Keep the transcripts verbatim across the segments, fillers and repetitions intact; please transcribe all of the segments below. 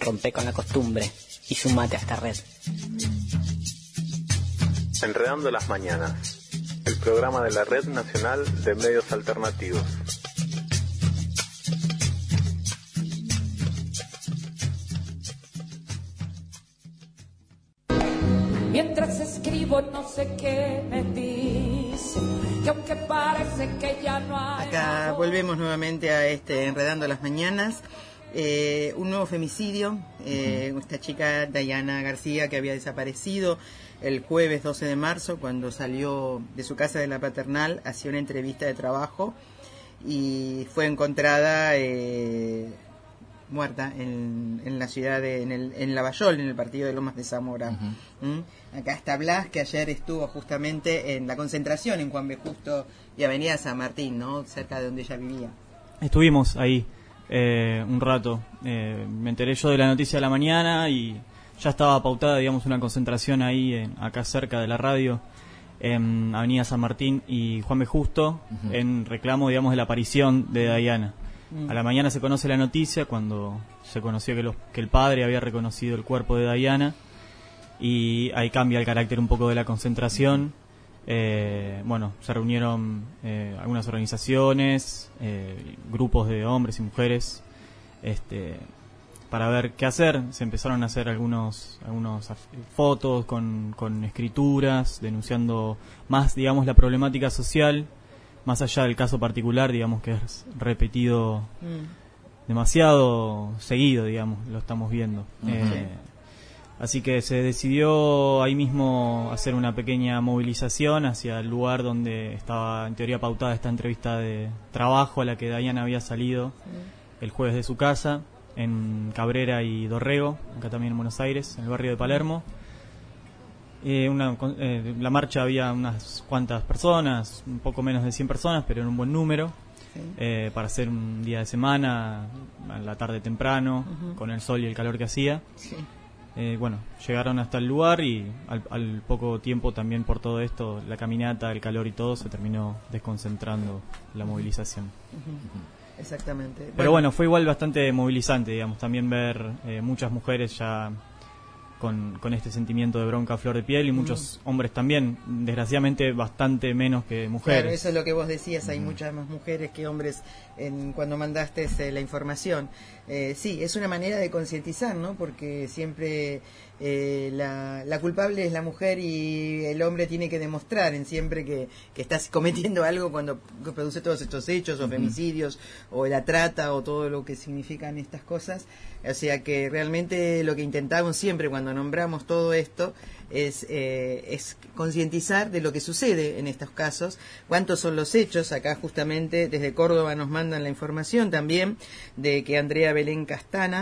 rompe con la costumbre y sumate a esta red. Enredando las Mañanas, el programa de la Red Nacional de Medios Alternativos. Mientras escribo no sé qué me dice, que aunque parece que ya no hay... Acá volvemos nuevamente a este Enredando las Mañanas. Eh, un nuevo femicidio, eh, uh-huh. Esta chica Dayana García, que había desaparecido el jueves doce de marzo cuando salió de su casa de la Paternal, hacía una entrevista de trabajo y fue encontrada eh, muerta en, en la ciudad de en, el, en Lavallol, en el partido de Lomas de Zamora. Uh-huh. ¿Mm? Acá está Blas, que ayer estuvo justamente en la concentración en Juan B. Justo y Avenida San Martín, ¿no? Cerca de donde ella vivía. Estuvimos ahí eh, un rato. Eh, me enteré yo de la noticia de la mañana y ya estaba pautada, digamos, una concentración ahí, en, acá cerca de la radio, en Avenida San Martín y Juan B. Justo, uh-huh. en reclamo, digamos, de la aparición de Dayana. Uh-huh. A la mañana se conoce la noticia cuando se conoció que, los, que el padre había reconocido el cuerpo de Dayana y ahí cambia el carácter un poco de la concentración. Eh, bueno, se reunieron eh, algunas organizaciones, eh, grupos de hombres y mujeres, este... para ver qué hacer. Se empezaron a hacer algunos algunos fotos con, con escrituras denunciando más, digamos, la problemática social, más allá del caso particular, digamos, que es repetido mm. demasiado seguido, digamos, lo estamos viendo. Uh-huh. eh, así que se decidió ahí mismo hacer una pequeña movilización hacia el lugar donde estaba en teoría pautada esta entrevista de trabajo a la que Dayana había salido uh-huh. el jueves de su casa, en Cabrera y Dorrego, acá también en Buenos Aires, en el barrio de Palermo. Eh, una, eh, la marcha había unas cuantas personas, un poco menos de cien personas, pero en un buen número, sí. eh, para hacer un día de semana, a la tarde temprano, uh-huh. con el sol y el calor que hacía. Sí. Eh, bueno, llegaron hasta el lugar y al, al poco tiempo también por todo esto, la caminata, el calor y todo, se terminó desconcentrando la movilización. Uh-huh. Exactamente. Pero bueno, bueno, fue igual bastante movilizante, digamos, también ver eh, muchas mujeres ya con, con este sentimiento de bronca a flor de piel y muchos mm. hombres también, desgraciadamente bastante menos que mujeres. Claro, eso es lo que vos decías, hay mm. muchas más mujeres que hombres en, cuando mandaste eh, la información. Eh, sí, es una manera de concientizar, ¿no? Porque siempre eh, la, la culpable es la mujer y el hombre tiene que demostrar en siempre que, que estás cometiendo algo cuando produce todos estos hechos, o mm-hmm. femicidios, o la trata, o todo lo que significan estas cosas. O sea que realmente lo que intentamos siempre cuando nombramos todo esto es, eh, es concientizar de lo que sucede en estos casos, cuántos son los hechos. Acá justamente desde Córdoba nos mandan la información también de que Andrea Belén Castana,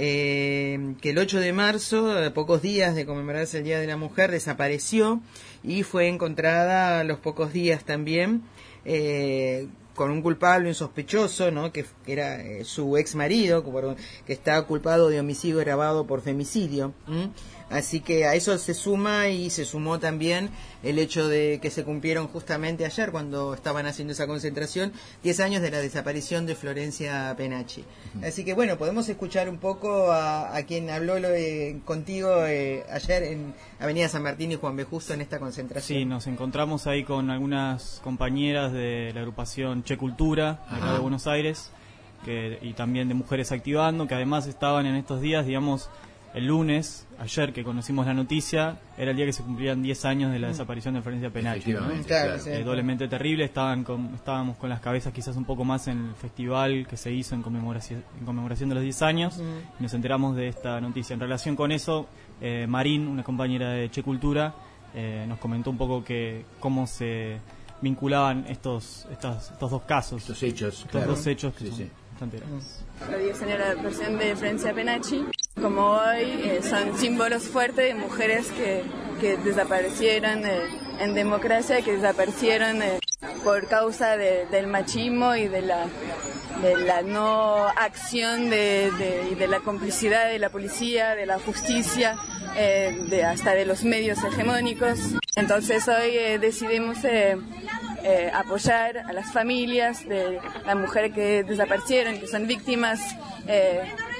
eh, que el ocho de marzo, a pocos días de conmemorarse el Día de la Mujer, desapareció y fue encontrada a los pocos días también eh, con un culpable, un sospechoso, ¿no? Que era eh, su ex marido, que está culpado de homicidio agravado por femicidio. ¿Mm? Así que a eso se suma y se sumó también el hecho de que se cumplieron justamente ayer, cuando estaban haciendo esa concentración, diez años de la desaparición de Florencia Penachi. Uh-huh. Así que bueno, podemos escuchar un poco a, a quien habló lo de, contigo eh, ayer en Avenida San Martín y Juan B. Justo en esta concentración. Sí, nos encontramos ahí con algunas compañeras de la agrupación Che Cultura, acá uh-huh. de Buenos Aires, que, y también de Mujeres Activando, que además estaban en estos días, digamos, el lunes, ayer que conocimos la noticia, era el día que se cumplían diez años de la desaparición de Florencia Penachi, ¿no? Claro, claro. Eh, doblemente terrible. Estaban con, estábamos con las cabezas quizás un poco más en el festival que se hizo en conmemoración, en conmemoración de los diez años, mm. y nos enteramos de esta noticia. En relación con eso, eh, Marín, una compañera de Che Cultura, eh, nos comentó un poco que cómo se vinculaban estos estos, estos dos casos, estos hechos, estos claro. dos hechos que sí, son sí. bastante graves. Los diez años de la versión de Florencia Penachi, como hoy, eh, son símbolos fuertes de mujeres que, que desaparecieron eh, en democracia, que desaparecieron eh, por causa de, del machismo y de la, de la no acción de, de, y de la complicidad de la policía, de la justicia, eh, de, hasta de los medios hegemónicos. Entonces hoy eh, decidimos eh, eh, apoyar a las familias de las mujeres que desaparecieron, que son víctimas eh,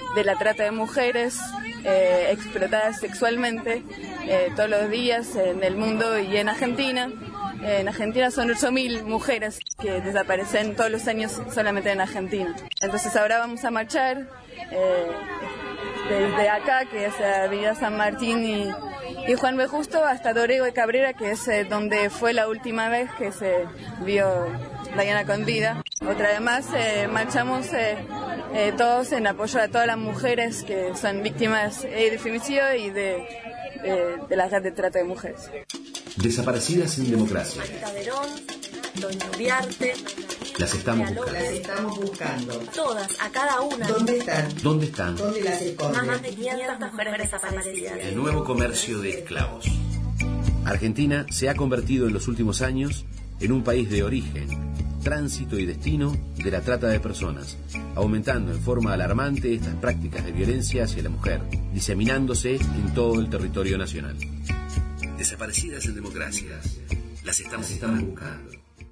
de la trata de mujeres eh, explotadas sexualmente eh, todos los días en el mundo y en Argentina. En Argentina son ocho mil mujeres que desaparecen todos los años solamente en Argentina. Entonces ahora vamos a marchar eh, desde acá, que es Avenida San Martín y, y Juan B. Justo, hasta Dorrego y Cabrera, que es eh, donde fue la última vez que se vio Diana con vida. Otra vez más, eh, marchamos eh, eh, todos en apoyo a todas las mujeres que son víctimas eh, de femicidio y de, de, de la red de trata de mujeres. Desaparecidas sin democracia. Marta Verón, Doña Uriarte. Las estamos buscando. Las estamos buscando. Todas, a cada una. ¿Dónde están? ¿Dónde están? ¿Dónde las esconden? Más de quinientas mujeres desaparecidas. El nuevo comercio de esclavos. Argentina se ha convertido en los últimos años en un país de origen, tránsito y destino de la trata de personas, aumentando en forma alarmante estas prácticas de violencia hacia la mujer, diseminándose en todo el territorio nacional. Desaparecidas en democracia. Las estamos, estamos buscando.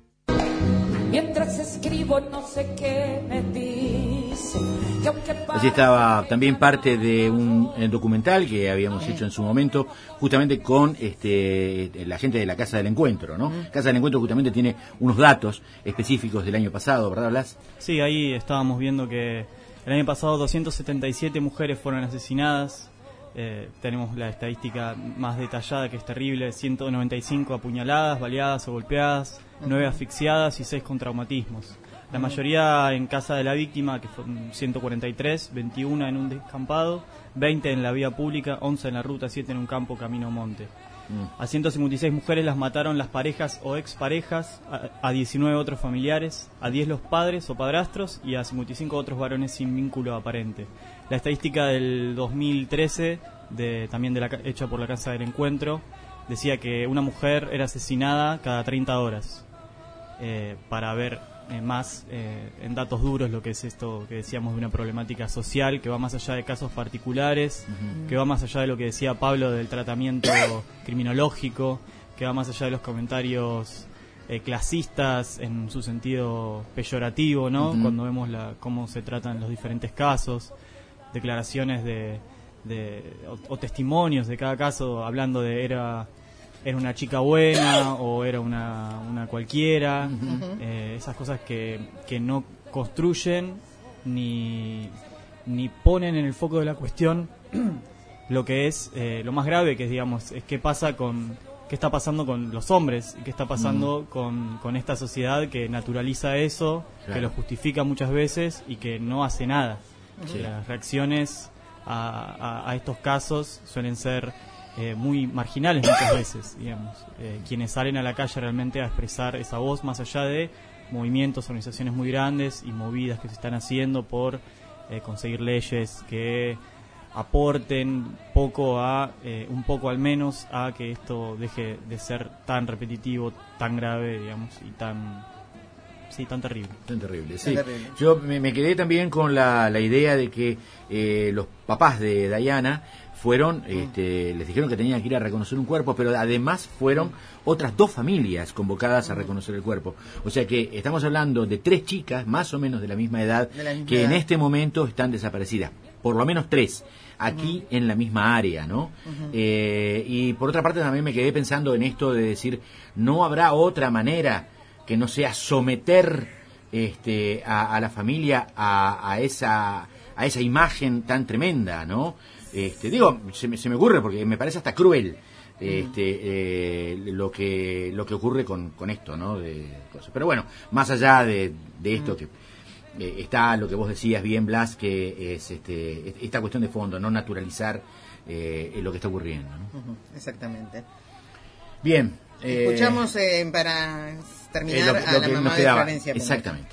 Mientras escribo no sé qué me dice. Que aunque Así estaba también parte de un eh, documental que habíamos hecho en su momento, justamente con este la gente de la Casa del Encuentro, ¿no? Mm. Casa del Encuentro justamente tiene unos datos específicos del año pasado, ¿verdad, Blas? Sí, ahí estábamos viendo que el año pasado doscientas setenta y siete mujeres fueron asesinadas. Eh, tenemos la estadística más detallada, que es terrible: ciento noventa y cinco apuñaladas, baleadas o golpeadas, nueve asfixiadas y seis con traumatismos. La mayoría en casa de la víctima, que fueron ciento cuarenta y tres, veintiuno en un descampado, veinte en la vía pública, once en la ruta, siete en un campo camino monte. Mm. A ciento cincuenta y seis mujeres las mataron las parejas o exparejas, a, a diecinueve otros familiares, a diez los padres o padrastros y a cincuenta y cinco otros varones sin vínculo aparente. La estadística del dos mil trece, de, también de la, hecha por la Casa del Encuentro, decía que una mujer era asesinada cada treinta horas. Eh, para ver eh, más eh, en datos duros lo que es esto que decíamos de una problemática social que va más allá de casos particulares, uh-huh. que va más allá de lo que decía Pablo del tratamiento criminológico, que va más allá de los comentarios eh, clasistas en su sentido peyorativo, ¿no? Uh-huh. Cuando vemos la, cómo se tratan los diferentes casos, declaraciones de, de o, o testimonios de cada caso hablando de era era una chica buena o era una, una cualquiera, uh-huh. eh, esas cosas que, que no construyen ni, ni ponen en el foco de la cuestión lo que es eh, lo más grave, que es, digamos, es qué pasa con qué está pasando con los hombres y qué está pasando uh-huh. con, con esta sociedad que naturaliza eso, claro. que lo justifica muchas veces y que no hace nada. Uh-huh. Las reacciones a, a, a estos casos suelen ser Eh, muy marginales muchas veces, digamos. Eh, quienes salen a la calle realmente a expresar esa voz, más allá de movimientos, organizaciones muy grandes y movidas que se están haciendo por eh, conseguir leyes que aporten poco a, eh, un poco al menos, a que esto deje de ser tan repetitivo, tan grave, digamos, y tan... Sí, tan terrible. Tan terrible, sí. Tan terrible. Yo me, me quedé también con la, la idea de que eh, los papás de Diana fueron, este, les dijeron que tenían que ir a reconocer un cuerpo, pero además fueron otras dos familias convocadas a reconocer el cuerpo. O sea que estamos hablando de tres chicas, más o menos de la misma edad, la misma que edad. En este momento están desaparecidas. Por lo menos tres, aquí uh-huh. en la misma área, ¿no? Uh-huh. Eh, y por otra parte también me quedé pensando en esto de decir, ¿no habrá otra manera que no sea someter este, a, a la familia a, a esa a esa imagen tan tremenda, ¿no? Este, digo, se me, se me ocurre porque me parece hasta cruel este, eh, lo que lo que ocurre con, con esto, ¿no? De cosas. Pero bueno, más allá de, de esto, que eh, está lo que vos decías bien, Blas, que es este, esta cuestión de fondo, no naturalizar eh, lo que está ocurriendo, ¿no? Uh-huh, exactamente. Bien. Escuchamos eh, para terminar eh, lo, lo a la mamá de Florencia Penachi. Exactamente.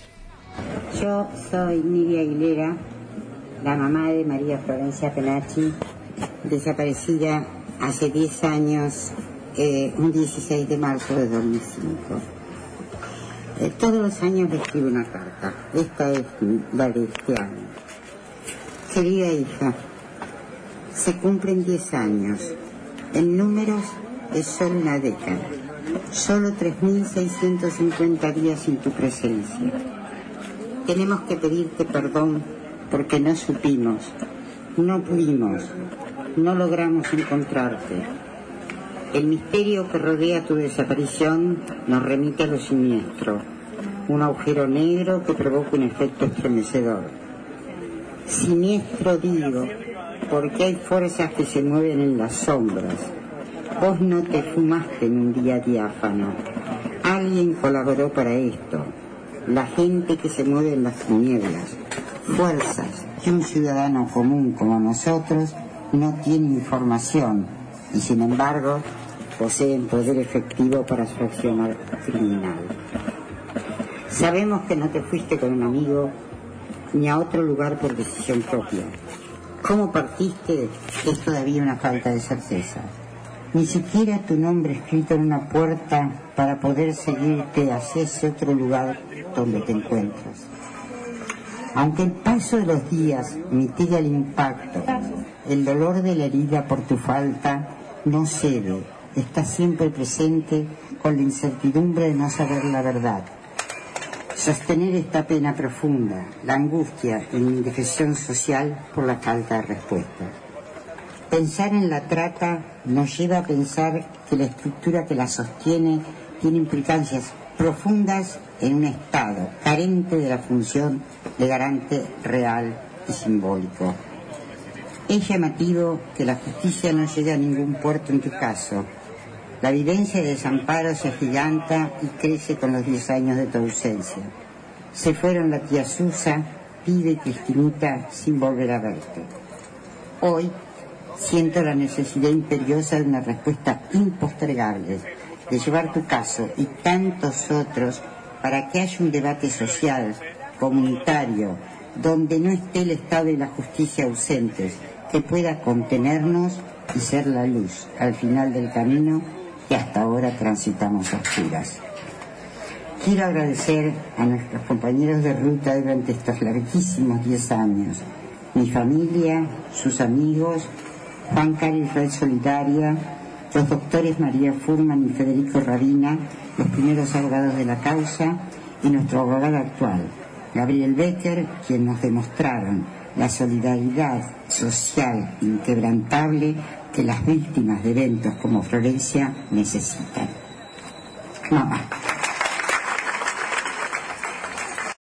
Yo soy Nidia Aguilera, la mamá de María Florencia Penachi, desaparecida hace diez años, eh, un dieciséis de marzo de dos mil cinco. Eh, todos los años le escribo una carta. Esta es la de este año. Querida hija, se cumplen diez años. En números es solo una década. Solo tres mil seiscientos cincuenta días sin tu presencia. Tenemos que pedirte perdón porque no supimos, no pudimos, no logramos encontrarte. El misterio que rodea tu desaparición nos remite a lo siniestro, un agujero negro que provoca un efecto estremecedor. Siniestro digo, porque hay fuerzas que se mueven en las sombras. Vos no te fumaste en un día diáfano. Alguien colaboró para esto. La gente que se mueve en las tinieblas. Fuerzas que un ciudadano común como nosotros no tiene información y sin embargo poseen poder efectivo para su accionar criminal. Sabemos que no te fuiste con un amigo ni a otro lugar por decisión propia. ¿Cómo partiste? Es todavía una falta de certeza. Ni siquiera tu nombre escrito en una puerta para poder seguirte hacia ese otro lugar donde te encuentras. Aunque el paso de los días mitiga el impacto, el dolor de la herida por tu falta no cede, está siempre presente con la incertidumbre de no saber la verdad. Sostener esta pena profunda, la angustia y la indefensión social por la falta de respuesta. Pensar en la trata nos lleva a pensar que la estructura que la sostiene tiene implicancias profundas en un Estado carente de la función de garante real y simbólico. Es llamativo que la justicia no llegue a ningún puerto en tu caso. La vivencia de desamparo se agiganta y crece con los diez años de tu ausencia. Se fueron la tía Susa, Pibe y Cristinita sin volver a verte. Hoy siento la necesidad imperiosa de una respuesta impostergable, de llevar tu caso y tantos otros para que haya un debate social, comunitario, donde no esté el Estado y la justicia ausentes, que pueda contenernos y ser la luz al final del camino que hasta ahora transitamos a oscuras. Quiero agradecer a nuestros compañeros de ruta durante estos larguísimos diez años, mi familia, sus amigos, Juan Cari Red Solidaria, los doctores María Furman y Federico Rabina, los primeros abogados de la causa, y nuestro abogado actual, Gabriel Becker, quien nos demostraron la solidaridad social inquebrantable que las víctimas de eventos como Florencia necesitan. Mamá.